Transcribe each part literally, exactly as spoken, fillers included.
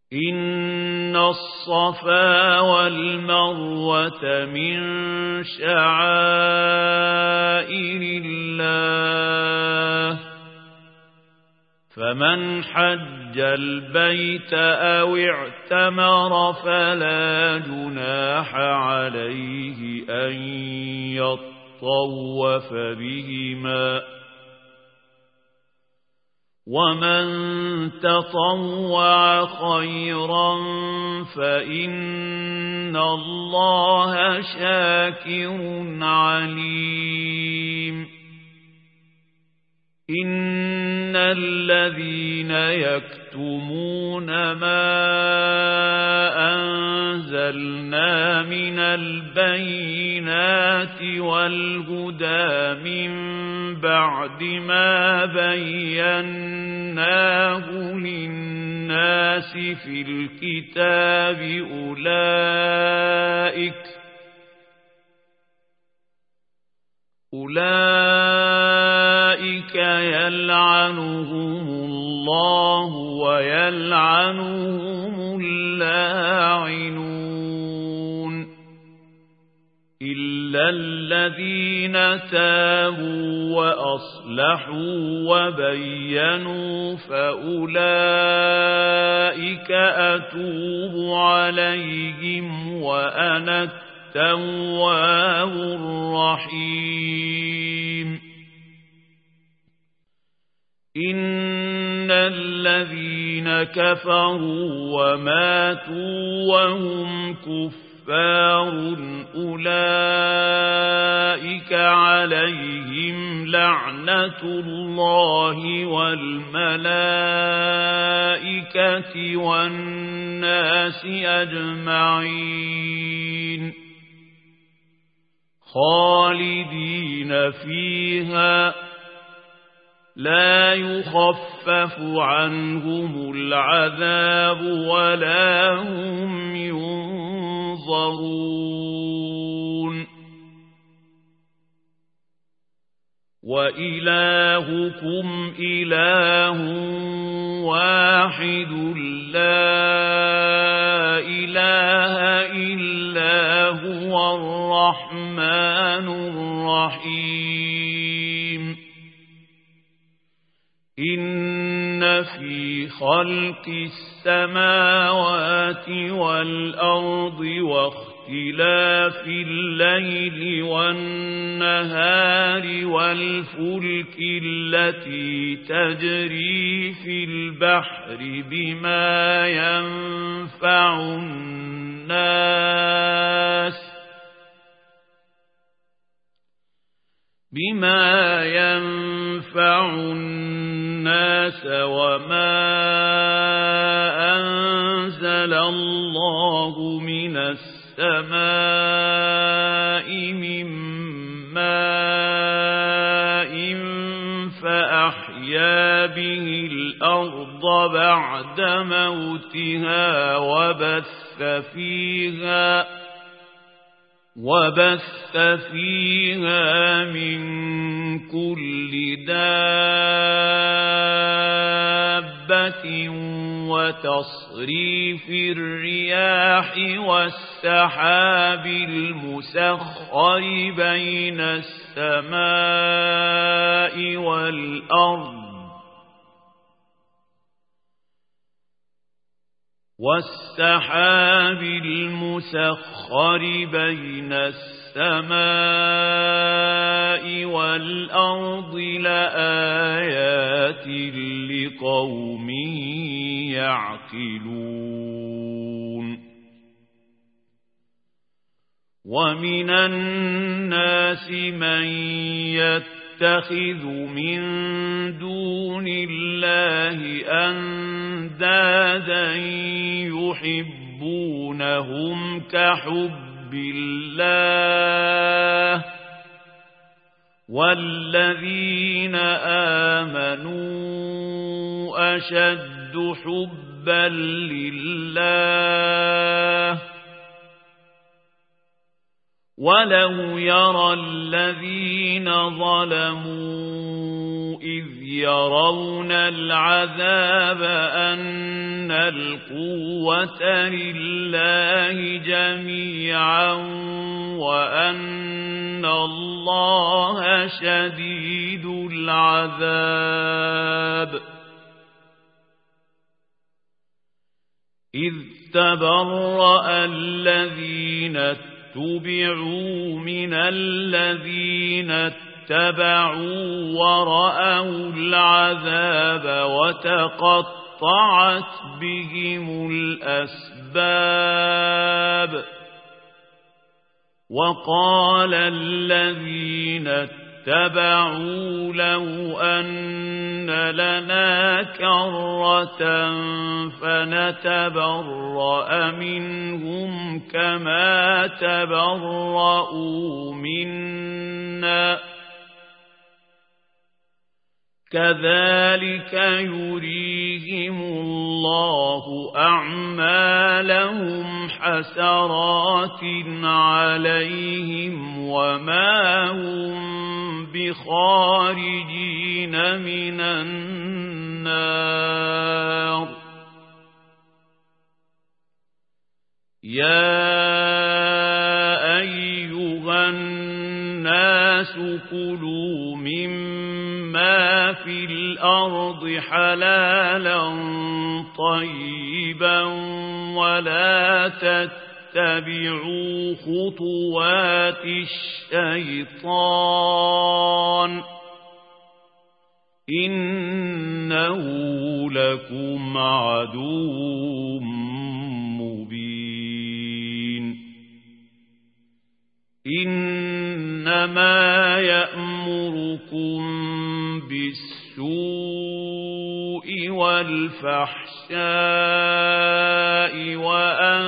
إن الصفا والمروة من شعائر الله فمن حج البيت أو اعتمر فلا جناح عليه أن يطوف بهما ومن تطوع خيرا فإن الله شاكر عليم إن الذين يكتمون ما أنزلنا من البينات والهدى من بعد ما بيناه للناس في الكتاب أولئك أولئك يلعنهم الله ويلعنهم اللاعنون إلا الذين تابوا وأصلحوا وبينوا فأولئك أتوب عليهم وأنا التواب الرحيم إن الذين كفروا وماتوا وهم كفار أولئك عليهم لعنة الله والملائكة والناس أجمعين خالدين فيها لا يخفف عنهم العذاب ولا هم ينظرون وإلهكم إله واحد لا إله إلا هو الرحمن الرحيم إن في خلق السماوات والأرض واختلاف الليل والنهار والفلك التي تجري في البحر بما ينفع الناس بما ينفع الناس وما أنزل الله من السماء من ماء فأحيا به الأرض بعد موتها وبث فيها وبث فيها من كل دابة وتصريف الرياح والسحاب المسخر بين السماء والأرض والسحاب المسخر بين السماء والأرض لآيات لقوم يعقلون ومن الناس من يتخذ من دون الله أندادا يحبونهم كحب الله والذين آمنوا أشد حبا لله ولو يرى الذين ظلموا إذ يرون العذاب أن القوة لله جميعا وأن الله شديد العذاب إذ تبرأ الذين اتبعوا من الذين اتبعوا ورأوا العذاب وتقطعت بهم الأسباب وقال الذين اتبعوا لو أن لنا كرة فنتبرأ منهم كما تبرؤوا منا كذلك يريهم الله أعمالهم حسرات عليهم وما هم بخارجين من النار يا أيها الناس كلوا مما في الأرض حلالا طيبا ولا تتبعوا خطوات الشيطان إنه لكم عدو مبين إنما يأمركم بالسوء والفحشاء وأن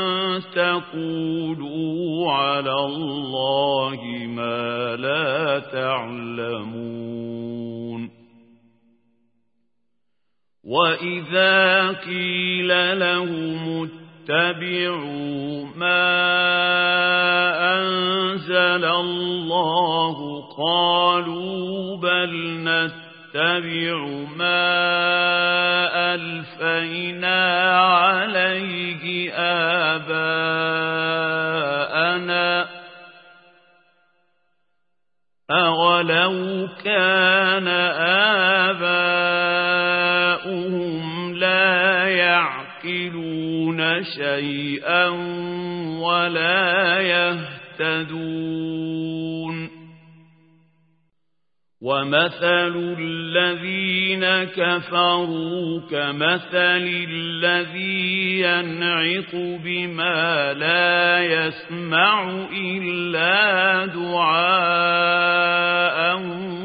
تقولوا على الله ما لا تعلمون وإذا قيل لهم اتبعوا ما أنزل الله قالوا بل نتبع ما ألفينا عليه آباءنا أولو كان آباؤهم لا يعقلون شيئا ولا يهتدون ومثل الذين كفروا كمثل الذي ينعق بما لا يسمع إلا دعاء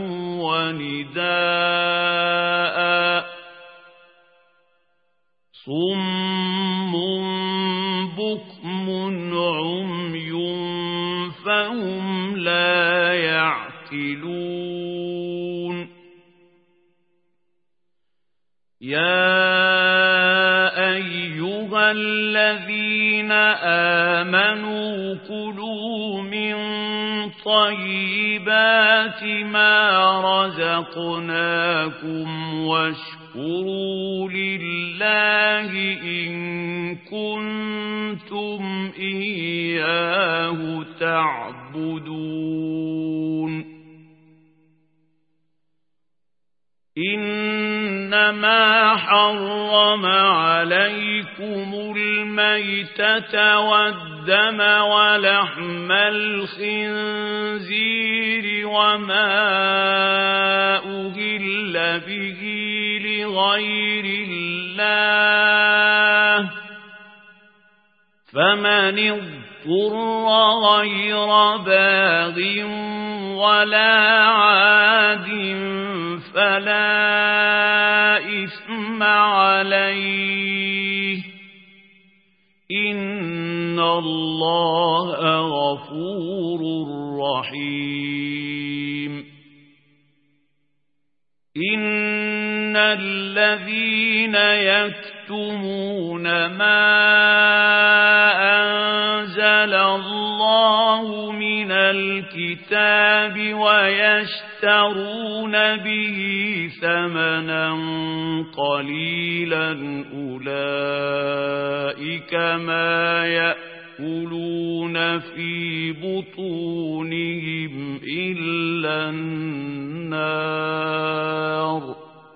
ونداء صم بكم عمي فهم لا يعقلون يا أيها الذين آمنوا كلوا من طيبات ما رزقناكم واشكروا لله إن كنتم إياه تعبدون إنما حرم عليكم الميتة والدم ولحم الخنزير وما أهل به لغير الله فمن اضطر غير باغ ولا عاد فلا إثم عليه إن الله غفور رحيم إن الذين يكتمون ما أنزل الله من الكتاب ويشترون يشترون به ثمنا قليلا أولئك ما يأكلون في بطونهم إلا النار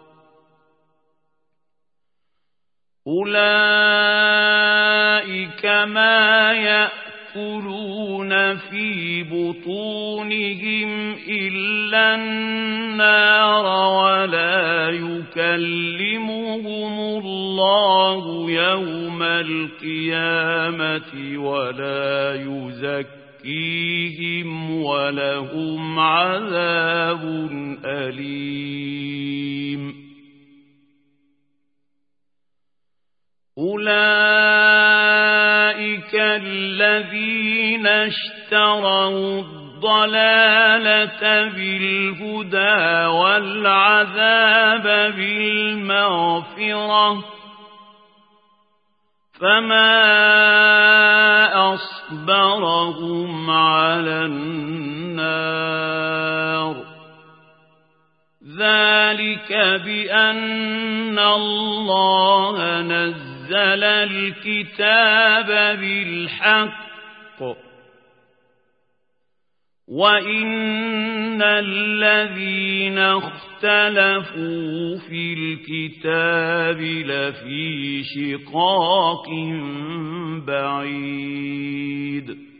أولئك ما يأكلون في بطونهم إلا النار ولا يكلمهم الله يوم القيامة ولا يزكيهم ولهم عذاب أليم أولئك الذين اشتروا الضلالة بالهدى والعذاب بالمغفرة فما أصبرهم على النار ذلك بأن الله نزل نزل الكتاب بالحق وإن الذين اختلفوا في الكتاب لفي شقاق بعيد